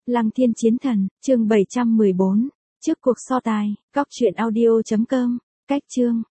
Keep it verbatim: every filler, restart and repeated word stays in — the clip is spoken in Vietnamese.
Lăng Thiên Chiến Thần, chương bảy trăm mười bốn. Trước cuộc so tài, cóc truyện audio chấm com, cách chương.